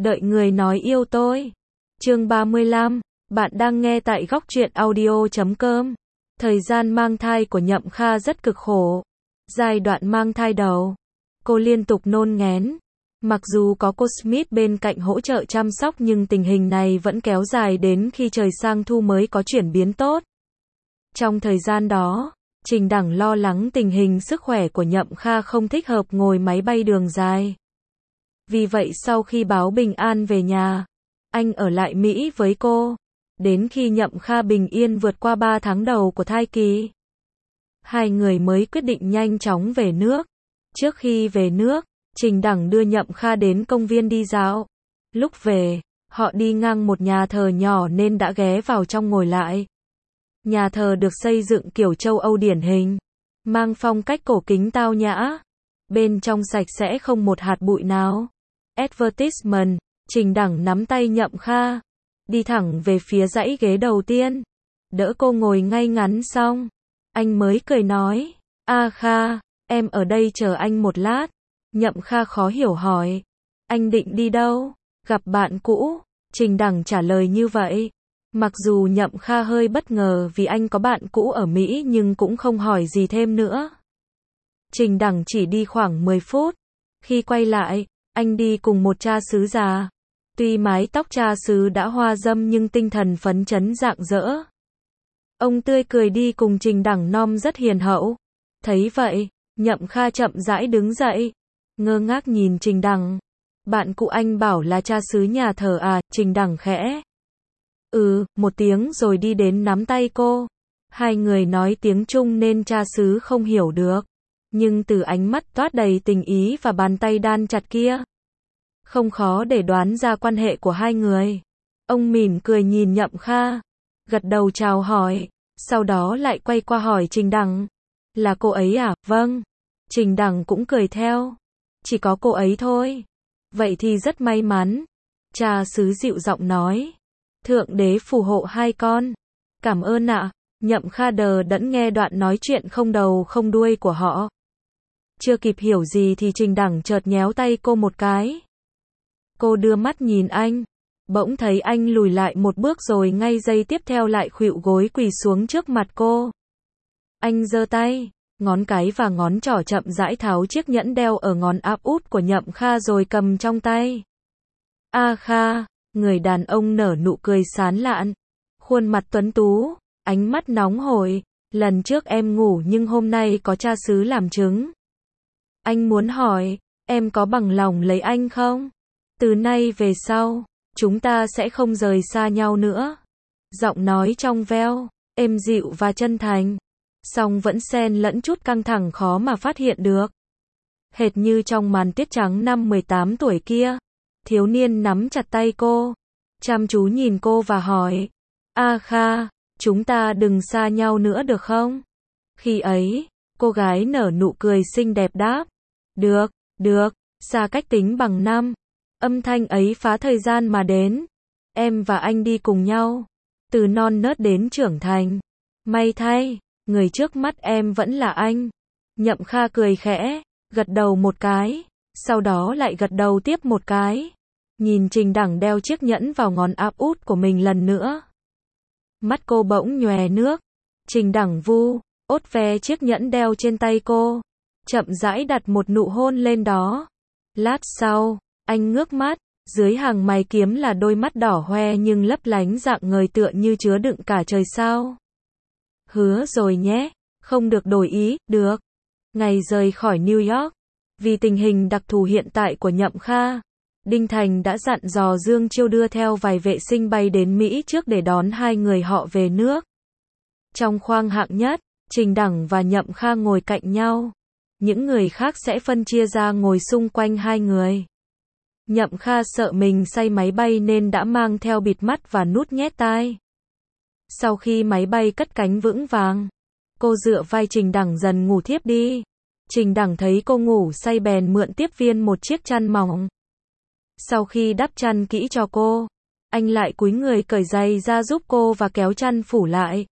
Đợi người nói yêu tôi. Chương 35, bạn đang nghe tại góc truyện audio.com. Thời gian mang thai của Nhậm Kha rất cực khổ. Giai đoạn mang thai đầu, cô liên tục nôn nghén. Mặc dù có cô Smith bên cạnh hỗ trợ chăm sóc nhưng tình hình này vẫn kéo dài đến khi trời sang thu mới có chuyển biến tốt. Trong thời gian đó, Trình Đẳng lo lắng tình hình sức khỏe của Nhậm Kha không thích hợp ngồi máy bay đường dài. Vì vậy sau khi báo bình an về nhà, anh ở lại Mỹ với cô, đến khi Nhậm Kha bình yên vượt qua 3 tháng đầu của thai kỳ. Hai người mới quyết định nhanh chóng về nước. Trước khi về nước, Trình Đẳng đưa Nhậm Kha đến công viên đi dạo. Lúc về, họ đi ngang một nhà thờ nhỏ nên đã ghé vào trong ngồi lại. Nhà thờ được xây dựng kiểu châu Âu điển hình, mang phong cách cổ kính tao nhã. Bên trong sạch sẽ không một hạt bụi nào. Advertisement, Trình Đẳng nắm tay Nhậm Kha, đi thẳng về phía dãy ghế đầu tiên. Đỡ cô ngồi ngay ngắn xong, anh mới cười nói, "A Kha, em ở đây chờ anh một lát." Nhậm Kha khó hiểu hỏi, "Anh định đi đâu?" "Gặp bạn cũ." Trình Đẳng trả lời như vậy. Mặc dù Nhậm Kha hơi bất ngờ vì anh có bạn cũ ở Mỹ nhưng cũng không hỏi gì thêm nữa. Trình Đẳng chỉ đi khoảng 10 phút. Khi quay lại, anh đi cùng một cha xứ già. Tuy mái tóc cha xứ đã hoa râm nhưng tinh thần phấn chấn rạng rỡ. Ông tươi cười đi cùng Trình Đẳng nom rất hiền hậu. Thấy vậy, Nhậm Kha chậm rãi đứng dậy, ngơ ngác nhìn Trình Đẳng. "Bạn cũ anh bảo là cha xứ nhà thờ à?" Trình Đẳng khẽ một tiếng rồi đi đến nắm tay cô. Hai người nói tiếng Trung nên cha xứ không hiểu được. Nhưng từ ánh mắt toát đầy tình ý và bàn tay đan chặt kia, không khó để đoán ra quan hệ của hai người. Ông mỉm cười nhìn Nhậm Kha, gật đầu chào hỏi, sau đó lại quay qua hỏi Trình Đẳng, "Là cô ấy à?" "Vâng." Trình Đẳng cũng cười theo, "Chỉ có cô ấy thôi." "Vậy thì rất may mắn." Cha xứ dịu giọng nói, "Thượng đế phù hộ hai con." "Cảm ơn ạ." Nhậm Kha đờ đẫn nghe đoạn nói chuyện không đầu không đuôi của họ. Chưa kịp hiểu gì thì Trình Đẳng chợt nhéo tay cô một cái. Cô đưa mắt nhìn anh, bỗng thấy anh lùi lại một bước rồi ngay giây tiếp theo lại khuỵu gối quỳ xuống trước mặt cô. Anh giơ tay, ngón cái và ngón trỏ chậm rãi tháo chiếc nhẫn đeo ở ngón áp út của Nhậm Kha rồi cầm trong tay. "A Kha." Người đàn ông nở nụ cười sán lạn, khuôn mặt tuấn tú, ánh mắt nóng hổi, "Lần trước em ngủ nhưng hôm nay có cha xứ làm chứng. Anh muốn hỏi, em có bằng lòng lấy anh không? Từ nay về sau, chúng ta sẽ không rời xa nhau nữa." Giọng nói trong veo, êm dịu và chân thành, song vẫn xen lẫn chút căng thẳng khó mà phát hiện được. Hệt như trong màn tiết trắng năm 18 tuổi kia, thiếu niên nắm chặt tay cô, chăm chú nhìn cô và hỏi, "A Kha, chúng ta đừng xa nhau nữa được không?" Khi ấy, cô gái nở nụ cười xinh đẹp đáp, "Được, được." Xa cách tính bằng năm, âm thanh ấy phá thời gian mà đến. "Em và anh đi cùng nhau, từ non nớt đến trưởng thành. May thay, người trước mắt em vẫn là anh." Nhậm Kha cười khẽ, gật đầu một cái, sau đó lại gật đầu tiếp một cái. Nhìn Trình Đẳng đeo chiếc nhẫn vào ngón áp út của mình lần nữa. Mắt cô bỗng nhòe nước. Trình Đẳng ốt ve chiếc nhẫn đeo trên tay cô, chậm rãi đặt một nụ hôn lên đó. Lát sau, anh ngước mắt, dưới hàng mày kiếm là đôi mắt đỏ hoe nhưng lấp lánh rạng ngời tựa như chứa đựng cả trời sao. "Hứa rồi nhé, không được đổi ý." "Được." Ngày rời khỏi New York, vì tình hình đặc thù hiện tại của Nhậm Kha, Đinh Thành đã dặn dò Dương Chiêu đưa theo vài vệ sinh bay đến Mỹ trước để đón hai người họ về nước. Trong khoang hạng nhất, Trình Đẳng và Nhậm Kha ngồi cạnh nhau. Những người khác sẽ phân chia ra ngồi xung quanh hai người. Nhậm Kha sợ mình say máy bay nên đã mang theo bịt mắt và nút nhét tai. Sau khi máy bay cất cánh vững vàng, cô dựa vai Trình Đẳng dần ngủ thiếp đi. Trình Đẳng thấy cô ngủ say bèn mượn tiếp viên một chiếc chăn mỏng. Sau khi đắp chăn kỹ cho cô, anh lại cúi người cởi giày ra giúp cô và kéo chăn phủ lại.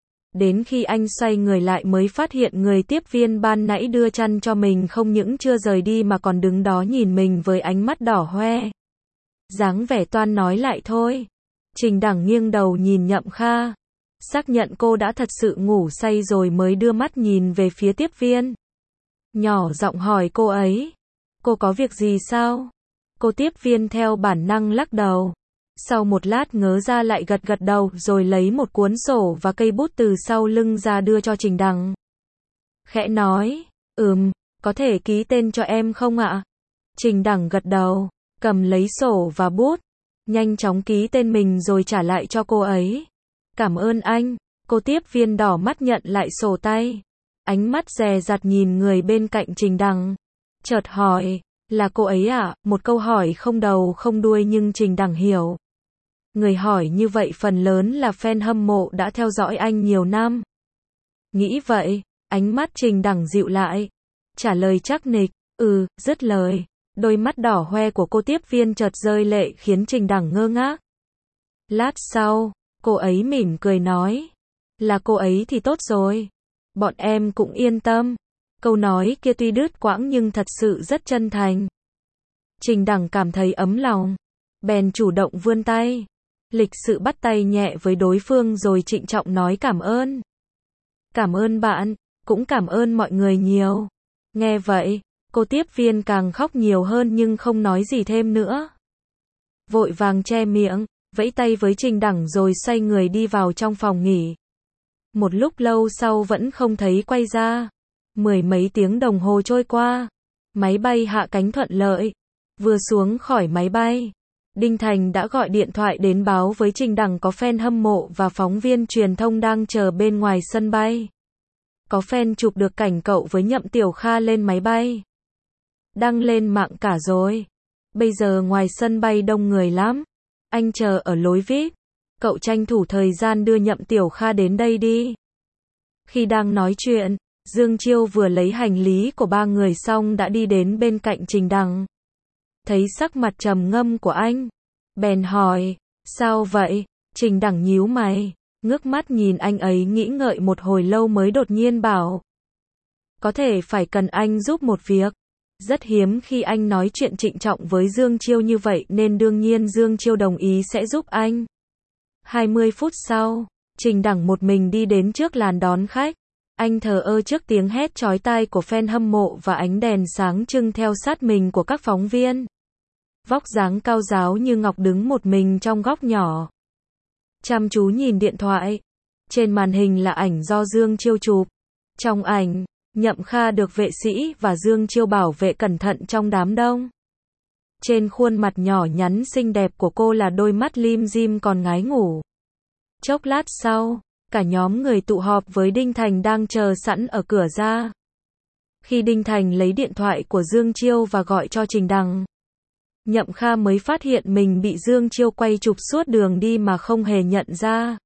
Đến khi anh xoay người lại mới phát hiện người tiếp viên ban nãy đưa chăn cho mình không những chưa rời đi mà còn đứng đó nhìn mình với ánh mắt đỏ hoe. Dáng vẻ toan nói lại thôi. Trình Đằng nghiêng đầu nhìn Nhậm Kha. Xác nhận cô đã thật sự ngủ say rồi mới đưa mắt nhìn về phía tiếp viên. Nhỏ giọng hỏi cô ấy. Cô có việc gì sao? Cô tiếp viên theo bản năng lắc đầu. Sau một lát ngớ ra lại gật gật đầu rồi lấy một cuốn sổ và cây bút từ sau lưng ra đưa cho Trình Đằng. Khẽ nói, có thể ký tên cho em không ạ? Trình Đằng gật đầu, cầm lấy sổ và bút, nhanh chóng ký tên mình rồi trả lại cho cô ấy. Cảm ơn anh, cô tiếp viên đỏ mắt nhận lại sổ tay. Ánh mắt dè dặt nhìn người bên cạnh Trình Đằng. Chợt hỏi, là cô ấy à? Một câu hỏi không đầu không đuôi nhưng Trình Đằng hiểu. Người hỏi như vậy phần lớn là fan hâm mộ đã theo dõi anh nhiều năm. Nghĩ vậy, ánh mắt Trình Đằng dịu lại. Trả lời chắc nịch, dứt lời. Đôi mắt đỏ hoe của cô tiếp viên chợt rơi lệ khiến Trình Đằng ngơ ngác. Lát sau, cô ấy mỉm cười nói. Là cô ấy thì tốt rồi. Bọn em cũng yên tâm. Câu nói kia tuy đứt quãng nhưng thật sự rất chân thành. Trình Đằng cảm thấy ấm lòng. Bèn chủ động vươn tay. Lịch sự bắt tay nhẹ với đối phương rồi trịnh trọng nói cảm ơn. Cảm ơn bạn, cũng cảm ơn mọi người nhiều. Nghe vậy, cô tiếp viên càng khóc nhiều hơn nhưng không nói gì thêm nữa. Vội vàng che miệng, vẫy tay với Trình Đằng rồi xoay người đi vào trong phòng nghỉ. Một lúc lâu sau vẫn không thấy quay ra. 10 mấy tiếng đồng hồ trôi qua. Máy bay hạ cánh thuận lợi. Vừa xuống khỏi máy bay, Đinh Thành đã gọi điện thoại đến báo với Trình Đằng có fan hâm mộ và phóng viên truyền thông đang chờ bên ngoài sân bay. Có fan chụp được cảnh cậu với Nhậm Tiểu Kha lên máy bay. Đăng lên mạng cả rồi. Bây giờ ngoài sân bay đông người lắm. Anh chờ ở lối VIP. Cậu tranh thủ thời gian đưa Nhậm Tiểu Kha đến đây đi. Khi đang nói chuyện, Dương Chiêu vừa lấy hành lý của ba người xong đã đi đến bên cạnh Trình Đằng. Thấy sắc mặt trầm ngâm của anh, bèn hỏi, sao vậy? Trình Đằng nhíu mày, ngước mắt nhìn anh ấy nghĩ ngợi một hồi lâu mới đột nhiên bảo. Có thể phải cần anh giúp một việc. Rất hiếm khi anh nói chuyện trịnh trọng với Dương Chiêu như vậy nên đương nhiên Dương Chiêu đồng ý sẽ giúp anh. 20 phút sau, Trình Đằng một mình đi đến trước làn đón khách. Anh thờ ơ trước tiếng hét chói tai của fan hâm mộ và ánh đèn sáng trưng theo sát mình của các phóng viên. Vóc dáng cao ráo như ngọc đứng một mình trong góc nhỏ. Chăm chú nhìn điện thoại. Trên màn hình là ảnh do Dương Chiêu chụp. Trong ảnh, Nhậm Kha được vệ sĩ và Dương Chiêu bảo vệ cẩn thận trong đám đông. Trên khuôn mặt nhỏ nhắn xinh đẹp của cô là đôi mắt lim dim còn ngái ngủ. Chốc lát sau, cả nhóm người tụ họp với Đinh Thành đang chờ sẵn ở cửa ra. Khi Đinh Thành lấy điện thoại của Dương Chiêu và gọi cho Trình Đằng, Nhậm Kha mới phát hiện mình bị Dương Chiêu quay chụp suốt đường đi mà không hề nhận ra.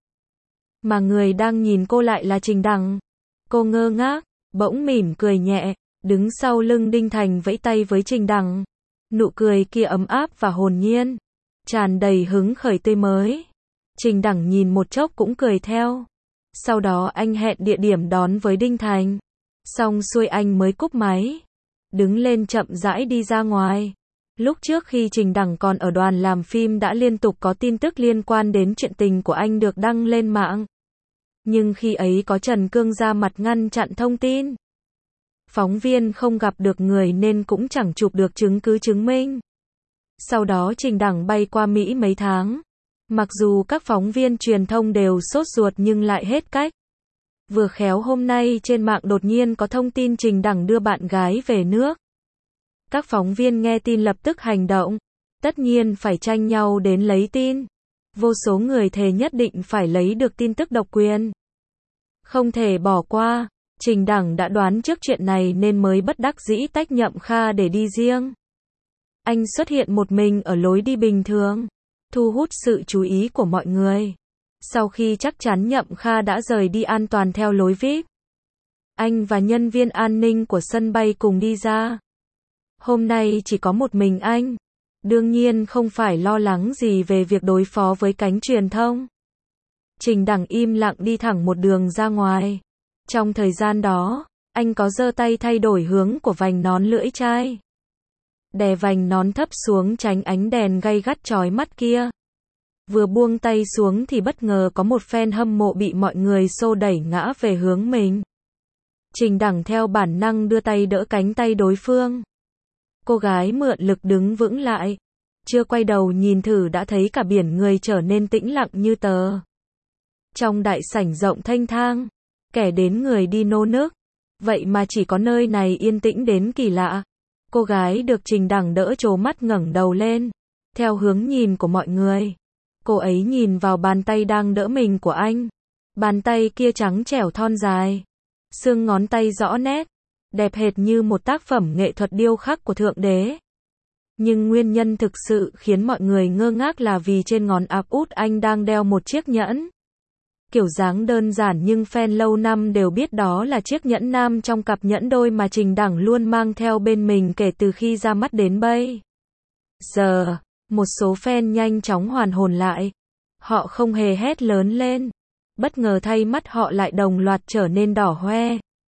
Mà người đang nhìn cô lại là Trình Đằng. Cô ngơ ngác, bỗng mỉm cười nhẹ, đứng sau lưng Đinh Thành vẫy tay với Trình Đằng. Nụ cười kia ấm áp và hồn nhiên, tràn đầy hứng khởi tươi mới. Trình Đằng nhìn một chốc cũng cười theo. Sau đó anh hẹn địa điểm đón với Đinh Thành. Xong xuôi anh mới cúp máy. Đứng lên chậm rãi đi ra ngoài. Lúc trước khi Trình Đằng còn ở đoàn làm phim đã liên tục có tin tức liên quan đến chuyện tình của anh được đăng lên mạng. Nhưng khi ấy có Trần Cương ra mặt ngăn chặn thông tin. Phóng viên không gặp được người nên cũng chẳng chụp được chứng cứ chứng minh. Sau đó Trình Đằng bay qua Mỹ mấy tháng. Mặc dù các phóng viên truyền thông đều sốt ruột nhưng lại hết cách. Vừa khéo hôm nay trên mạng đột nhiên có thông tin Trình Đằng đưa bạn gái về nước. Các phóng viên nghe tin lập tức hành động. Tất nhiên phải tranh nhau đến lấy tin. Vô số người thề nhất định phải lấy được tin tức độc quyền. Không thể bỏ qua. Trình Đằng đã đoán trước chuyện này nên mới bất đắc dĩ tách Nhậm Kha để đi riêng. Anh xuất hiện một mình ở lối đi bình thường, thu hút sự chú ý của mọi người. Sau khi chắc chắn Nhậm Kha đã rời đi an toàn theo lối VIP, anh và nhân viên an ninh của sân bay cùng đi ra. Hôm nay chỉ có một mình anh, đương nhiên không phải lo lắng gì về việc đối phó với cánh truyền thông. Trình Đằng im lặng đi thẳng một đường ra ngoài. Trong thời gian đó, anh có giơ tay thay đổi hướng của vành nón lưỡi chai. đè vành nón thấp xuống tránh ánh đèn gay gắt chói mắt kia. Vừa buông tay xuống thì bất ngờ có một fan hâm mộ bị mọi người xô đẩy ngã về hướng mình. Trình Đằng theo bản năng đưa tay đỡ cánh tay đối phương. Cô gái mượn lực đứng vững lại. Chưa quay đầu nhìn thử đã thấy cả biển người trở nên tĩnh lặng như tờ. Trong đại sảnh rộng thênh thang, kẻ đến người đi nô nức. Vậy mà chỉ có nơi này yên tĩnh đến kỳ lạ. Cô gái được Trình Đằng đỡ trố mắt ngẩng đầu lên. Theo hướng nhìn của mọi người. Cô ấy nhìn vào bàn tay đang đỡ mình của anh. Bàn tay kia trắng trẻo thon dài. Xương ngón tay rõ nét. Đẹp hệt như một tác phẩm nghệ thuật điêu khắc của Thượng Đế. Nhưng nguyên nhân thực sự khiến mọi người ngơ ngác là vì trên ngón áp út anh đang đeo một chiếc nhẫn. Kiểu dáng đơn giản nhưng fan lâu năm đều biết đó là chiếc nhẫn nam trong cặp nhẫn đôi mà Trình Đằng luôn mang theo bên mình kể từ khi ra mắt đến bây giờ. Một số fan nhanh chóng hoàn hồn lại. Họ không hề hét lớn lên. Bất ngờ thay mắt họ lại đồng loạt trở nên đỏ hoe.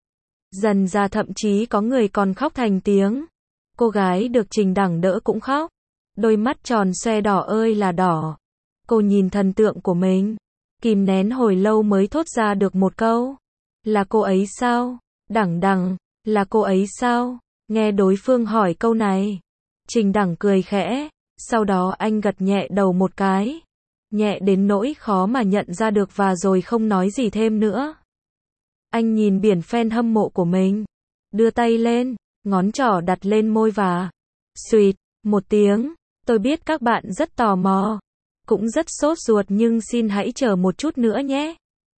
Dần ra thậm chí có người còn khóc thành tiếng. Cô gái được Trình Đằng đỡ cũng khóc. Đôi mắt tròn xoe đỏ ơi là đỏ. Cô nhìn thần tượng của mình. Kìm nén hồi lâu mới thốt ra được một câu. Là cô ấy sao? Đằng, là cô ấy sao? Nghe đối phương hỏi câu này. Trình Đằng cười khẽ. Sau đó anh gật nhẹ đầu một cái. Nhẹ đến nỗi khó mà nhận ra được và rồi không nói gì thêm nữa. Anh nhìn biển fan hâm mộ của mình. Đưa tay lên, ngón trỏ đặt lên môi và xuỵt một tiếng. Tôi biết các bạn rất tò mò. Cũng rất sốt ruột nhưng xin hãy chờ một chút nữa nhé.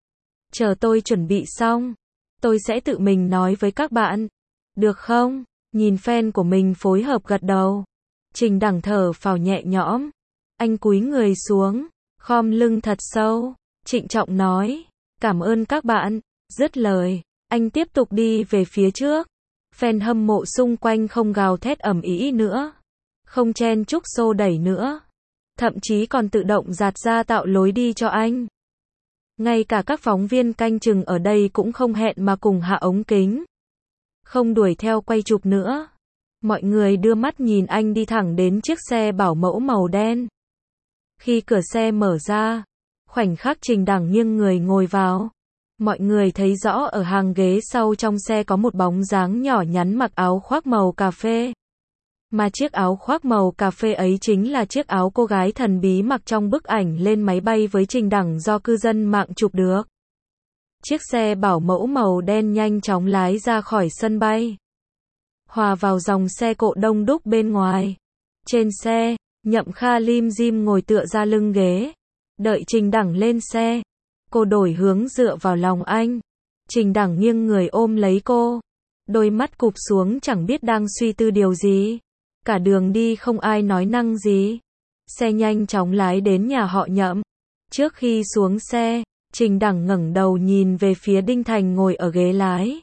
Chờ tôi chuẩn bị xong. Tôi sẽ tự mình nói với các bạn. Được không? Nhìn fan của mình phối hợp gật đầu. Trình Đằng thở phào nhẹ nhõm. Anh cúi người xuống, khom lưng thật sâu, trịnh trọng nói. Cảm ơn các bạn. Dứt lời, anh tiếp tục đi về phía trước. Fan hâm mộ xung quanh không gào thét ầm ĩ nữa. Không chen chúc xô đẩy nữa. Thậm chí còn tự động dạt ra tạo lối đi cho anh. Ngay cả các phóng viên canh chừng ở đây cũng không hẹn mà cùng hạ ống kính. Không đuổi theo quay chụp nữa. Mọi người đưa mắt nhìn anh đi thẳng đến chiếc xe bảo mẫu màu đen. Khi cửa xe mở ra, khoảnh khắc Trình Đằng nghiêng người ngồi vào. Mọi người thấy rõ ở hàng ghế sau trong xe có một bóng dáng nhỏ nhắn mặc áo khoác màu cà phê. Mà chiếc áo khoác màu cà phê ấy chính là chiếc áo cô gái thần bí mặc trong bức ảnh lên máy bay với Trình Đằng do cư dân mạng chụp được. Chiếc xe bảo mẫu màu đen nhanh chóng lái ra khỏi sân bay. Hòa vào dòng xe cộ đông đúc bên ngoài. Trên xe, Nhậm Kha lim dim ngồi tựa ra lưng ghế. Đợi Trình Đằng lên xe. Cô đổi hướng dựa vào lòng anh. Trình Đằng nghiêng người ôm lấy cô. Đôi mắt cụp xuống chẳng biết đang suy tư điều gì. Cả đường đi không ai nói năng gì. Xe nhanh chóng lái đến nhà họ Nhậm. Trước khi xuống xe, Trình Đằng ngẩng đầu nhìn về phía Đinh Thành ngồi ở ghế lái.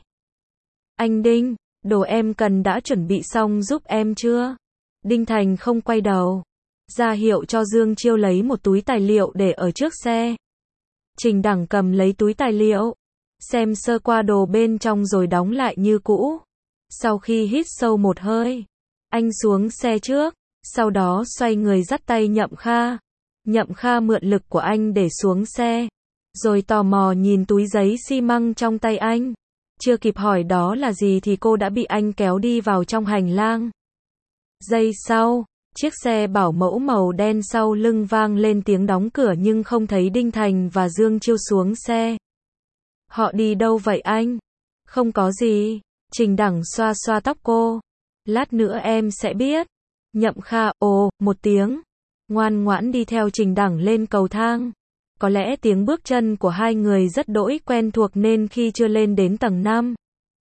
Anh Đinh, đồ em cần đã chuẩn bị xong giúp em chưa? Đinh Thành không quay đầu. Ra hiệu cho Dương Chiêu lấy một túi tài liệu để ở trước xe. Trình Đằng cầm lấy túi tài liệu. Xem sơ qua đồ bên trong rồi đóng lại như cũ. Sau khi hít sâu một hơi, anh xuống xe trước. Sau đó xoay người dắt tay Nhậm Kha. Nhậm Kha mượn lực của anh để xuống xe. Rồi tò mò nhìn túi giấy xi măng trong tay anh. Chưa kịp hỏi đó là gì thì cô đã bị anh kéo đi vào trong hành lang. Giây sau, chiếc xe bảo mẫu màu đen sau lưng vang lên tiếng đóng cửa nhưng không thấy Đinh Thành và Dương Chiêu xuống xe. Họ đi đâu vậy anh? Không có gì. Trình Đằng xoa xoa tóc cô. Lát nữa em sẽ biết. Nhậm Kha ồ một tiếng. Ngoan ngoãn đi theo Trình Đằng lên cầu thang. Có lẽ tiếng bước chân của hai người rất đỗi quen thuộc nên khi chưa lên đến tầng 5,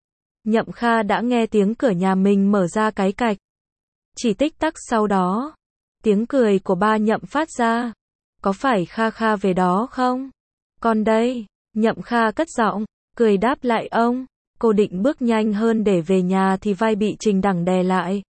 Nhậm Kha đã nghe tiếng cửa nhà mình mở ra cái cạch. Chỉ tích tắc sau đó, tiếng cười của ba Nhậm phát ra. Có phải Kha Kha về đó không? Con đây. Nhậm Kha cất giọng, cười đáp lại ông. Cô định bước nhanh hơn để về nhà thì vai bị Trình Đằng đè lại.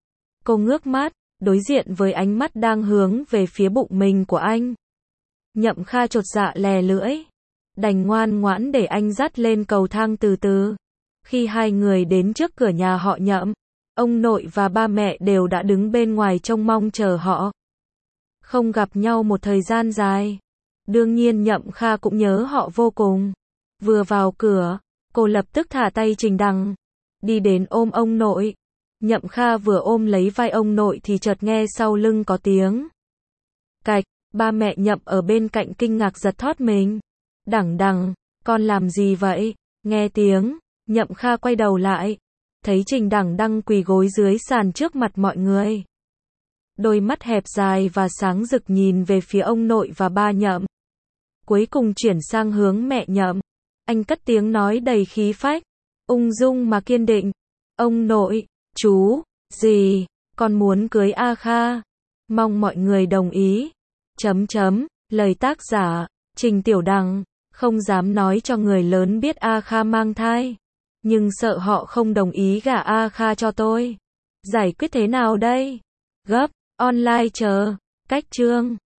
Cô ngước mắt, đối diện với ánh mắt đang hướng về phía bụng mình của anh. Nhậm Kha chột dạ lè lưỡi. Đành ngoan ngoãn để anh dắt lên cầu thang từ từ. Khi hai người đến trước cửa nhà họ Nhậm, Ông nội và ba mẹ đều đã đứng bên ngoài trông mong chờ họ. Không gặp nhau một thời gian dài. Đương nhiên Nhậm Kha cũng nhớ họ vô cùng. Vừa vào cửa, cô lập tức thả tay Trình Đằng, đi đến ôm ông nội. Nhậm Kha vừa ôm lấy vai ông nội thì chợt nghe sau lưng có tiếng cạch, ba mẹ Nhậm ở bên cạnh kinh ngạc giật thót mình. Đằng Đằng, con làm gì vậy? Nghe tiếng, Nhậm Kha quay đầu lại, thấy Trình Đằng đang quỳ gối dưới sàn trước mặt mọi người. Đôi mắt hẹp dài và sáng rực nhìn về phía ông nội và ba Nhậm. Cuối cùng chuyển sang hướng mẹ Nhậm. Anh cất tiếng nói đầy khí phách, ung dung mà kiên định. Ông nội, chú, dì, con muốn cưới A Kha. Mong mọi người đồng ý. Lời tác giả, Trình Tiểu Đằng. Không dám nói cho người lớn biết A Kha mang thai. Nhưng sợ họ không đồng ý gả A Kha cho tôi. Giải quyết thế nào đây? Gấp, online chờ. Cách chương.